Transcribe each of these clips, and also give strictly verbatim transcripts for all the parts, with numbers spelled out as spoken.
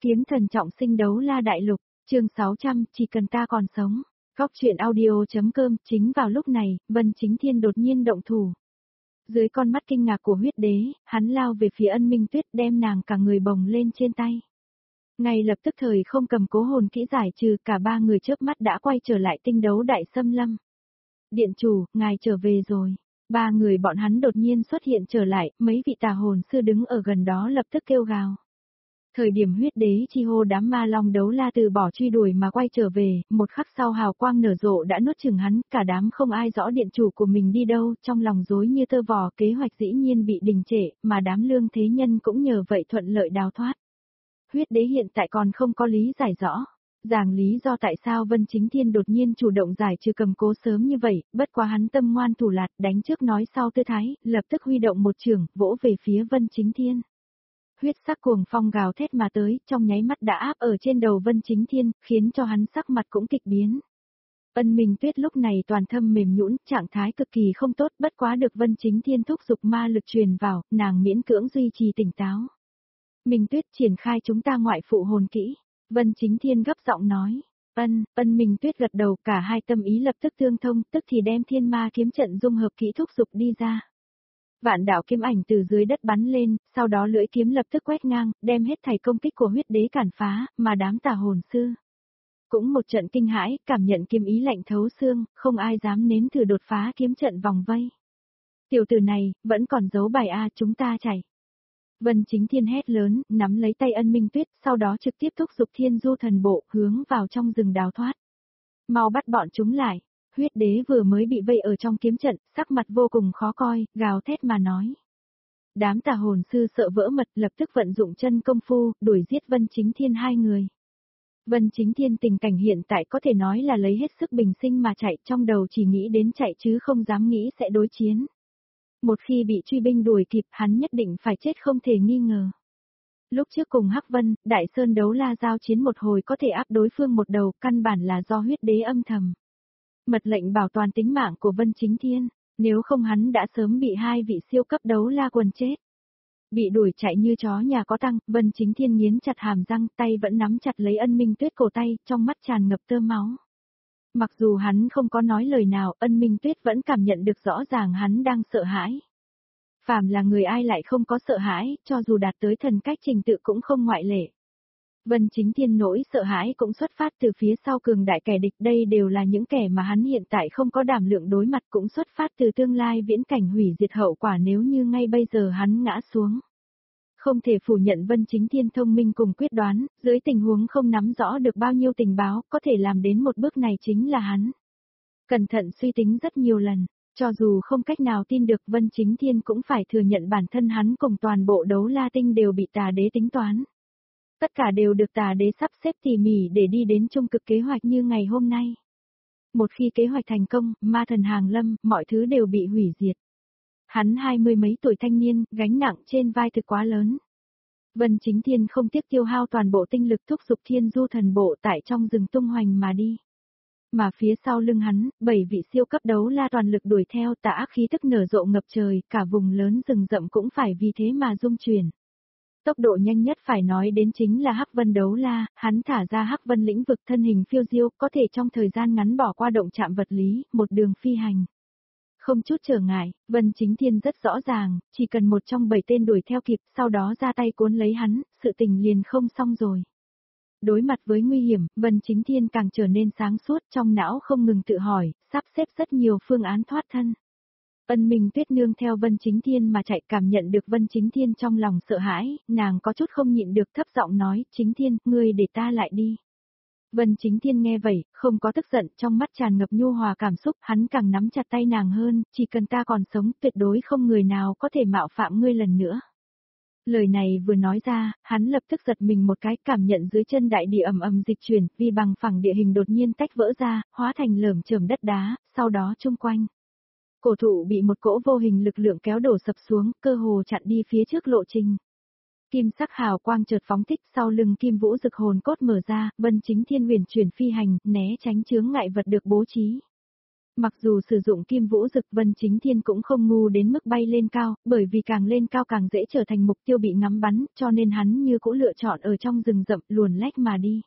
Kiếm thần trọng sinh đấu la đại lục, chương sáu trăm, chỉ cần ta còn sống. Góc truyện audio.com. Chính vào lúc này, Vân Chính Thiên đột nhiên động thủ. Dưới con mắt kinh ngạc của huyết đế, hắn lao về phía Ân Minh Tuyết, đem nàng cả người bồng lên trên tay. Ngay lập tức thời không cầm cố hồn kỹ giải trừ, cả ba người chớp mắt đã quay trở lại tinh đấu đại xâm lâm. Điện chủ, ngài trở về rồi. Ba người bọn hắn đột nhiên xuất hiện trở lại, mấy vị tà hồn sư đứng ở gần đó lập tức kêu gào. Thời điểm huyết đế chi hô, đám ma long đấu la từ bỏ truy đuổi mà quay trở về, một khắc sau hào quang nở rộ đã nuốt chửng hắn, cả đám không ai rõ điện chủ của mình đi đâu, trong lòng rối như tơ vò, kế hoạch dĩ nhiên bị đình trệ, mà đám lương thế nhân cũng nhờ vậy thuận lợi đào thoát. Huyết đế hiện tại còn không có lý giải rõ, ràng lý do tại sao Vân Chính Thiên đột nhiên chủ động giải trừ cầm cố sớm như vậy, bất quá hắn tâm ngoan thủ lạt, đánh trước nói sau tư thái, lập tức huy động một chưởng, vỗ về phía Vân Chính Thiên. Huyết sắc cuồng phong gào thét mà tới, trong nháy mắt đã áp ở trên đầu Vân Chính Thiên, khiến cho hắn sắc mặt cũng kịch biến. Ân Minh Tuyết lúc này toàn thân mềm nhũn, trạng thái cực kỳ không tốt, bất quá được Vân Chính Thiên thúc giục ma lực truyền vào, nàng miễn cưỡng duy trì tỉnh táo. Minh Tuyết, triển khai chúng ta ngoại phụ hồn kỹ. Vân Chính Thiên gấp giọng nói. Ân, Ân Minh Tuyết gật đầu, cả hai tâm ý lập tức tương thông, tức thì đem thiên ma kiếm trận dung hợp kỹ thúc giục đi ra. Vạn đạo kiếm ảnh từ dưới đất bắn lên, sau đó lưỡi kiếm lập tức quét ngang, đem hết thảy công kích của huyết đế cản phá, mà đám tà hồn sư cũng một trận kinh hãi, cảm nhận kiếm ý lạnh thấu xương, không ai dám nếm thử đột phá kiếm trận vòng vây. Tiểu tử này, vẫn còn giấu bài a, chúng ta chạy. Vân Chính Thiên hét lớn, nắm lấy tay Ân Minh Tuyết, sau đó trực tiếp thúc giục Thiên Du thần bộ, hướng vào trong rừng đào thoát. Mau bắt bọn chúng lại. Huyết đế vừa mới bị vây ở trong kiếm trận, sắc mặt vô cùng khó coi, gào thét mà nói. Đám tà hồn sư sợ vỡ mật, lập tức vận dụng chân công phu, đuổi giết Vân Chính Thiên hai người. Vân Chính Thiên tình cảnh hiện tại có thể nói là lấy hết sức bình sinh mà chạy, trong đầu chỉ nghĩ đến chạy chứ không dám nghĩ sẽ đối chiến. Một khi bị truy binh đuổi kịp, hắn nhất định phải chết không thể nghi ngờ. Lúc trước cùng Hắc Vân, Đại Sơn đấu la giao chiến một hồi có thể áp đối phương một đầu, căn bản là do huyết đế âm thầm. Mật lệnh bảo toàn tính mạng của Vân Chính Thiên, nếu không hắn đã sớm bị hai vị siêu cấp đấu la quần chết. Bị đuổi chạy như chó nhà có tăng, Vân Chính Thiên nghiến chặt hàm răng, tay vẫn nắm chặt lấy Ân Minh Tuyết cổ tay, trong mắt tràn ngập tơ máu. Mặc dù hắn không có nói lời nào, Ân Minh Tuyết vẫn cảm nhận được rõ ràng hắn đang sợ hãi. Phàm là người ai lại không có sợ hãi, cho dù đạt tới thần cách trình tự cũng không ngoại lệ. Vân Chính Thiên nỗi sợ hãi cũng xuất phát từ phía sau cường đại kẻ địch, đây đều là những kẻ mà hắn hiện tại không có đảm lượng đối mặt, cũng xuất phát từ tương lai viễn cảnh hủy diệt hậu quả nếu như ngay bây giờ hắn ngã xuống. Không thể phủ nhận Vân Chính Thiên thông minh cùng quyết đoán, dưới tình huống không nắm rõ được bao nhiêu tình báo, có thể làm đến một bước này chính là hắn. Cẩn thận suy tính rất nhiều lần, cho dù không cách nào tin được, Vân Chính Thiên cũng phải thừa nhận bản thân hắn cùng toàn bộ đấu la tinh đều bị tà đế tính toán. Tất cả đều được tà đế sắp xếp tỉ mỉ để đi đến trung cực kế hoạch như ngày hôm nay. Một khi kế hoạch thành công, ma thần hàng lâm, mọi thứ đều bị hủy diệt. Hắn hai mươi mấy tuổi thanh niên, gánh nặng trên vai thực quá lớn. Vân Chính Thiên không tiếc tiêu hao toàn bộ tinh lực thúc giục Thiên Du thần bộ tại trong rừng tung hoành mà đi. Mà phía sau lưng hắn, bảy vị siêu cấp đấu la toàn lực đuổi theo, tà ác khí tức nở rộ ngập trời, cả vùng lớn rừng rậm cũng phải vì thế mà rung chuyển. Tốc độ nhanh nhất phải nói đến chính là Hắc Vân đấu la, hắn thả ra Hắc Vân lĩnh vực thân hình phiêu diêu, có thể trong thời gian ngắn bỏ qua động chạm vật lý, một đường phi hành. Không chút trở ngại, Vân Chính Thiên rất rõ ràng, chỉ cần một trong bảy tên đuổi theo kịp, sau đó ra tay cuốn lấy hắn, sự tình liền không xong rồi. Đối mặt với nguy hiểm, Vân Chính Thiên càng trở nên sáng suốt, trong não không ngừng tự hỏi, sắp xếp rất nhiều phương án thoát thân. Ân Minh Tuyết nương theo Vân Chính Thiên mà chạy, cảm nhận được Vân Chính Thiên trong lòng sợ hãi, nàng có chút không nhịn được thấp giọng nói, Chính Thiên, ngươi để ta lại đi. Vân Chính Thiên nghe vậy, không có tức giận, trong mắt tràn ngập nhu hòa cảm xúc, hắn càng nắm chặt tay nàng hơn, chỉ cần ta còn sống, tuyệt đối không người nào có thể mạo phạm ngươi lần nữa. Lời này vừa nói ra, hắn lập tức giật mình một cái, cảm nhận dưới chân đại địa ầm ầm dịch chuyển, vì bằng phẳng địa hình đột nhiên tách vỡ ra, hóa thành lởm chởm đất đá, sau đó chung quanh. Cổ thụ bị một cỗ vô hình lực lượng kéo đổ sập xuống, cơ hồ chặn đi phía trước lộ trình. Kim sắc hào quang chợt phóng thích, sau lưng Kim Vũ Dực hồn cốt mở ra, Vân Chính Thiên huyền chuyển phi hành, né tránh chướng ngại vật được bố trí. Mặc dù sử dụng kim vũ dực, Vân Chính Thiên cũng không ngu đến mức bay lên cao, bởi vì càng lên cao càng dễ trở thành mục tiêu bị ngắm bắn, cho nên hắn như cũng lựa chọn ở trong rừng rậm luồn lách mà đi.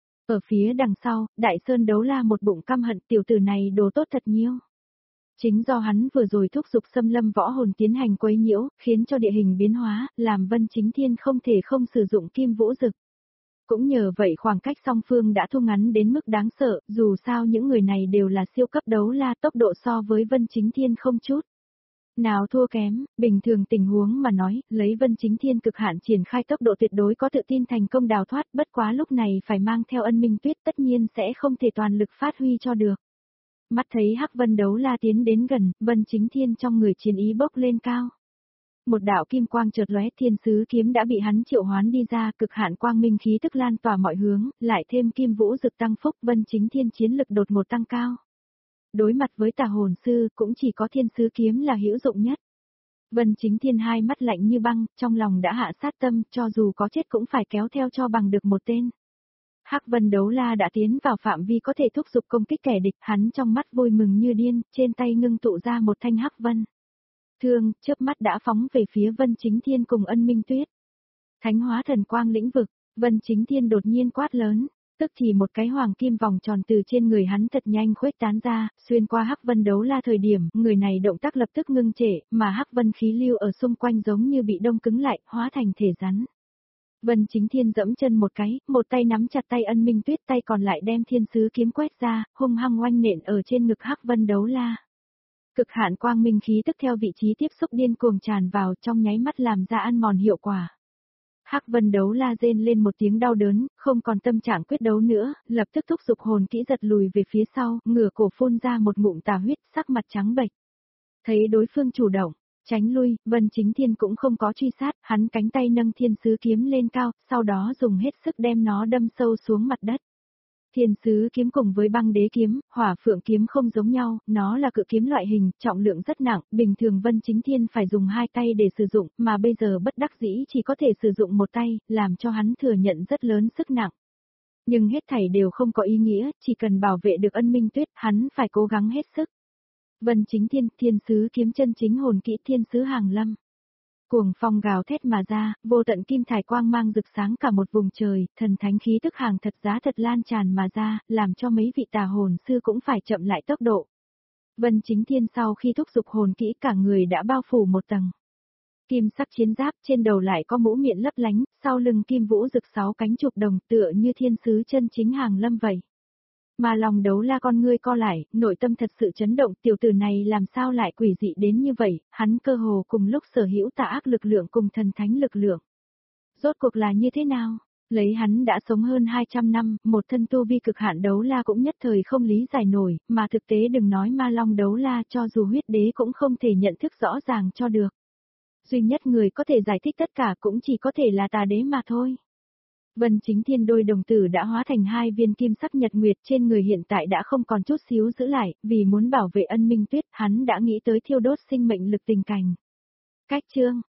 Ở phía đằng sau, Đại Sơn Đấu La một bụng căm hận tiểu tử này đồ tốt thật nhiêu. Chính do hắn vừa rồi thúc giục xâm lâm võ hồn tiến hành quấy nhiễu, khiến cho địa hình biến hóa, làm Vân Chính Thiên không thể không sử dụng kim vũ dực. Cũng nhờ vậy khoảng cách song phương đã thu ngắn đến mức đáng sợ, dù sao những người này đều là siêu cấp đấu la, tốc độ so với Vân Chính Thiên không chút nào thua kém, bình thường tình huống mà nói, lấy Vân Chính Thiên cực hạn triển khai tốc độ tuyệt đối có tự tin thành công đào thoát, bất quá lúc này phải mang theo Ân Minh Tuyết tất nhiên sẽ không thể toàn lực phát huy cho được. Mắt thấy Hắc Vân Đấu La tiến đến gần, Vân Chính Thiên trong người chiến ý bốc lên cao. Một đạo kim quang chợt lóe, thiên sứ kiếm đã bị hắn triệu hoán đi ra, cực hạn quang minh khí tức lan tỏa mọi hướng, lại thêm kim vũ dực tăng phúc, Vân Chính Thiên chiến lực đột ngột tăng cao. Đối mặt với tà hồn sư, cũng chỉ có thiên sứ kiếm là hữu dụng nhất. Vân Chính Thiên hai mắt lạnh như băng, trong lòng đã hạ sát tâm, cho dù có chết cũng phải kéo theo cho bằng được một tên. Hắc Vân Đấu La đã tiến vào phạm vi có thể thúc giục công kích kẻ địch, hắn trong mắt vui mừng như điên, trên tay ngưng tụ ra một thanh hắc vân. Thương, chớp mắt đã phóng về phía Vân Chính Thiên cùng Ân Minh Tuyết. Thánh hóa thần quang lĩnh vực, Vân Chính Thiên đột nhiên quát lớn, tức thì một cái hoàng kim vòng tròn từ trên người hắn thật nhanh khuếch tán ra, xuyên qua Hắc Vân Đấu La thời điểm, người này động tác lập tức ngưng trệ, mà Hắc Vân khí lưu ở xung quanh giống như bị đông cứng lại, hóa thành thể rắn. Vân Chính Thiên dẫm chân một cái, một tay nắm chặt tay Ân Minh Tuyết, tay còn lại đem thiên sứ kiếm quét ra, hung hăng oanh nện ở trên ngực Hắc Vân Đấu La. Cực hạn quang minh khí tức theo vị trí tiếp xúc điên cuồng tràn vào, trong nháy mắt làm ra ăn mòn hiệu quả. Hắc Vân Đấu La rên lên một tiếng đau đớn, không còn tâm trạng quyết đấu nữa, lập tức thúc giục hồn kỹ giật lùi về phía sau, ngửa cổ phun ra một ngụm tà huyết, sắc mặt trắng bệch. Thấy đối phương chủ động tránh lui, Vân Chính Thiên cũng không có truy sát, hắn cánh tay nâng thiên sứ kiếm lên cao, sau đó dùng hết sức đem nó đâm sâu xuống mặt đất. Thiên sứ kiếm cùng với băng đế kiếm, hỏa phượng kiếm không giống nhau, nó là cự kiếm loại hình, trọng lượng rất nặng, bình thường Vân Chính Thiên phải dùng hai tay để sử dụng, mà bây giờ bất đắc dĩ chỉ có thể sử dụng một tay, làm cho hắn thừa nhận rất lớn sức nặng. Nhưng hết thảy đều không có ý nghĩa, chỉ cần bảo vệ được Ân Minh Tuyết, hắn phải cố gắng hết sức. Vân Chính Thiên, thiên sứ kiếm chân chính hồn kỹ thiên sứ hàng lâm. Cuồng phong gào thét mà ra, vô tận kim thải quang mang rực sáng cả một vùng trời, thần thánh khí tức hàng thật giá thật lan tràn mà ra, làm cho mấy vị tà hồn sư cũng phải chậm lại tốc độ. Vân Chính Thiên sau khi thúc giục hồn kỹ cả người đã bao phủ một tầng. Kim sắc chiến giáp, trên đầu lại có mũ miệng lấp lánh, sau lưng kim vũ rực sáu cánh chụp đồng tựa như thiên sứ chân chính hàng lâm vậy. Mà lòng Đấu La con ngươi co lại, nội tâm thật sự chấn động, tiểu tử này làm sao lại quỷ dị đến như vậy, hắn cơ hồ cùng lúc sở hữu tà ác lực lượng cùng thần thánh lực lượng. Rốt cuộc là như thế nào? Lấy hắn đã sống hơn hai trăm năm, một thân tu vi cực hạn Đấu La cũng nhất thời không lý giải nổi, mà thực tế đừng nói ma long Đấu La, cho dù huyết đế cũng không thể nhận thức rõ ràng cho được. Duy nhất người có thể giải thích tất cả cũng chỉ có thể là tà đế mà thôi. Vân Chính Thiên đôi đồng tử đã hóa thành hai viên kim sắc nhật nguyệt, trên người hiện tại đã không còn chút xíu giữ lại, vì muốn bảo vệ Ân Minh Tuyết, hắn đã nghĩ tới thiêu đốt sinh mệnh lực tình cảnh. Cách chương